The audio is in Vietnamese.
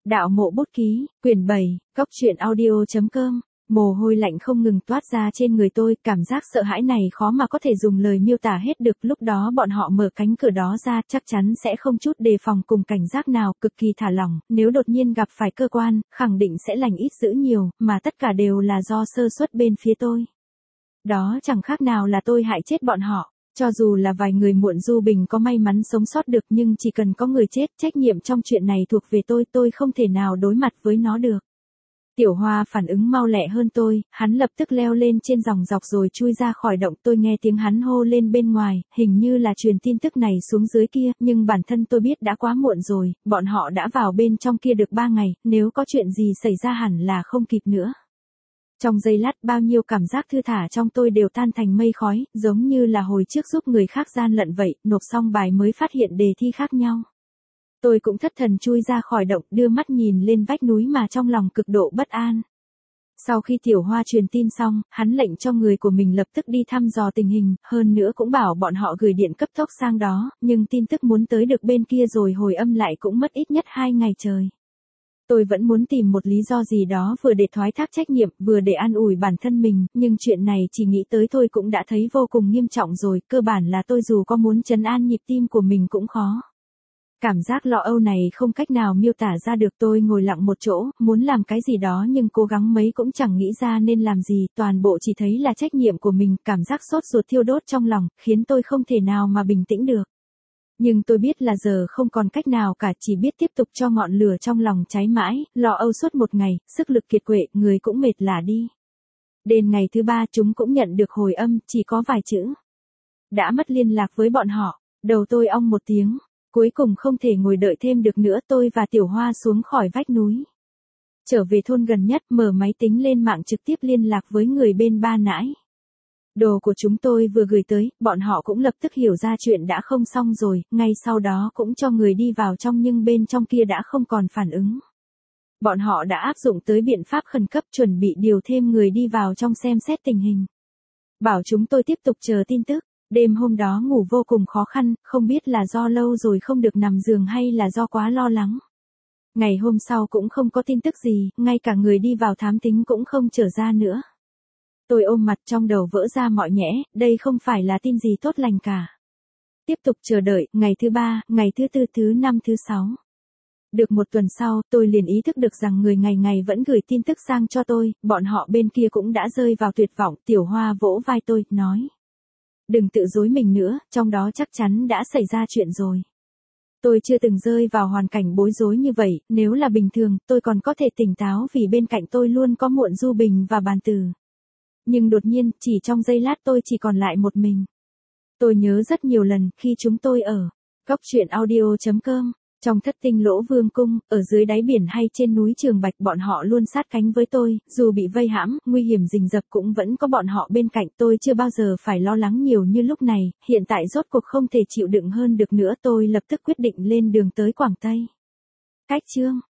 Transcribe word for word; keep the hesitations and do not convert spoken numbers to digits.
Đạo mộ bút ký, quyển bảy, góc truyện audio.com. Mồ hôi lạnh không ngừng toát ra trên người tôi, cảm giác sợ hãi này khó mà có thể dùng lời miêu tả hết được. Lúc đó bọn họ mở cánh cửa đó ra, chắc chắn sẽ không chút đề phòng cùng cảnh giác nào, cực kỳ thả lỏng, nếu đột nhiên gặp phải cơ quan, khẳng định sẽ lành ít dữ nhiều, mà tất cả đều là do sơ suất bên phía tôi. Đó chẳng khác nào là tôi hại chết bọn họ. Cho dù là vài người muộn du bình có may mắn sống sót được, nhưng chỉ cần có người chết, trách nhiệm trong chuyện này thuộc về tôi, tôi không thể nào đối mặt với nó được. Tiểu Hoa phản ứng mau lẹ hơn tôi, hắn lập tức leo lên trên dòng dọc rồi chui ra khỏi động. Tôi nghe tiếng hắn hô lên bên ngoài, hình như là truyền tin tức này xuống dưới kia, nhưng bản thân tôi biết đã quá muộn rồi, bọn họ đã vào bên trong kia được ba ngày, nếu có chuyện gì xảy ra hẳn là không kịp nữa. Trong giây lát bao nhiêu cảm giác thư thả trong tôi đều tan thành mây khói, giống như là hồi trước giúp người khác gian lận vậy, nộp xong bài mới phát hiện đề thi khác nhau. Tôi cũng thất thần chui ra khỏi động, đưa mắt nhìn lên vách núi mà trong lòng cực độ bất an. Sau khi Tiểu Hoa truyền tin xong, hắn lệnh cho người của mình lập tức đi thăm dò tình hình, hơn nữa cũng bảo bọn họ gửi điện cấp tốc sang đó, nhưng tin tức muốn tới được bên kia rồi hồi âm lại cũng mất ít nhất hai ngày trời. Tôi vẫn muốn tìm một lý do gì đó vừa để thoái thác trách nhiệm, vừa để an ủi bản thân mình, nhưng chuyện này chỉ nghĩ tới thôi cũng đã thấy vô cùng nghiêm trọng rồi, cơ bản là tôi dù có muốn trấn an nhịp tim của mình cũng khó. Cảm giác lo âu này không cách nào miêu tả ra được. Tôi ngồi lặng một chỗ, muốn làm cái gì đó nhưng cố gắng mấy cũng chẳng nghĩ ra nên làm gì, toàn bộ chỉ thấy là trách nhiệm của mình, cảm giác sốt ruột thiêu đốt trong lòng, khiến tôi không thể nào mà bình tĩnh được. Nhưng tôi biết là giờ không còn cách nào cả, chỉ biết tiếp tục cho ngọn lửa trong lòng cháy mãi, lo âu suốt một ngày, sức lực kiệt quệ, người cũng mệt lả đi. Đến ngày thứ ba chúng cũng nhận được hồi âm, chỉ có vài chữ. Đã mất liên lạc với bọn họ, đầu tôi ong một tiếng. Cuối cùng không thể ngồi đợi thêm được nữa, tôi và Tiểu Hoa xuống khỏi vách núi. Trở về thôn gần nhất, mở máy tính lên mạng trực tiếp liên lạc với người bên Ba Nãi. Đồ của chúng tôi vừa gửi tới, bọn họ cũng lập tức hiểu ra chuyện đã không xong rồi, ngay sau đó cũng cho người đi vào trong nhưng bên trong kia đã không còn phản ứng. Bọn họ đã áp dụng tới biện pháp khẩn cấp, chuẩn bị điều thêm người đi vào trong xem xét tình hình. Bảo chúng tôi tiếp tục chờ tin tức. Đêm hôm đó ngủ vô cùng khó khăn, không biết là do lâu rồi không được nằm giường hay là do quá lo lắng. Ngày hôm sau cũng không có tin tức gì, ngay cả người đi vào thám thính cũng không trở ra nữa. Tôi ôm mặt trong đầu vỡ ra mọi nhẽ, đây không phải là tin gì tốt lành cả. Tiếp tục chờ đợi, ngày thứ ba, ngày thứ tư, thứ năm, thứ sáu. Được một tuần sau, tôi liền ý thức được rằng người ngày ngày vẫn gửi tin tức sang cho tôi, bọn họ bên kia cũng đã rơi vào tuyệt vọng. Tiểu Hoa vỗ vai tôi, nói. Đừng tự dối mình nữa, trong đó chắc chắn đã xảy ra chuyện rồi. Tôi chưa từng rơi vào hoàn cảnh bối rối như vậy, nếu là bình thường, tôi còn có thể tỉnh táo vì bên cạnh tôi luôn có Muộn Du Bình và Bàn Tử. Nhưng đột nhiên, chỉ trong giây lát tôi chỉ còn lại một mình. Tôi nhớ rất nhiều lần, khi chúng tôi ở góc truyện audio.com, trong Thất Tinh Lỗ Vương Cung, ở dưới đáy biển hay trên núi Trường Bạch, bọn họ luôn sát cánh với tôi, dù bị vây hãm, nguy hiểm rình rập cũng vẫn có bọn họ bên cạnh. Tôi chưa bao giờ phải lo lắng nhiều như lúc này, hiện tại rốt cuộc không thể chịu đựng hơn được nữa, tôi lập tức quyết định lên đường tới Quảng Tây. Cách chương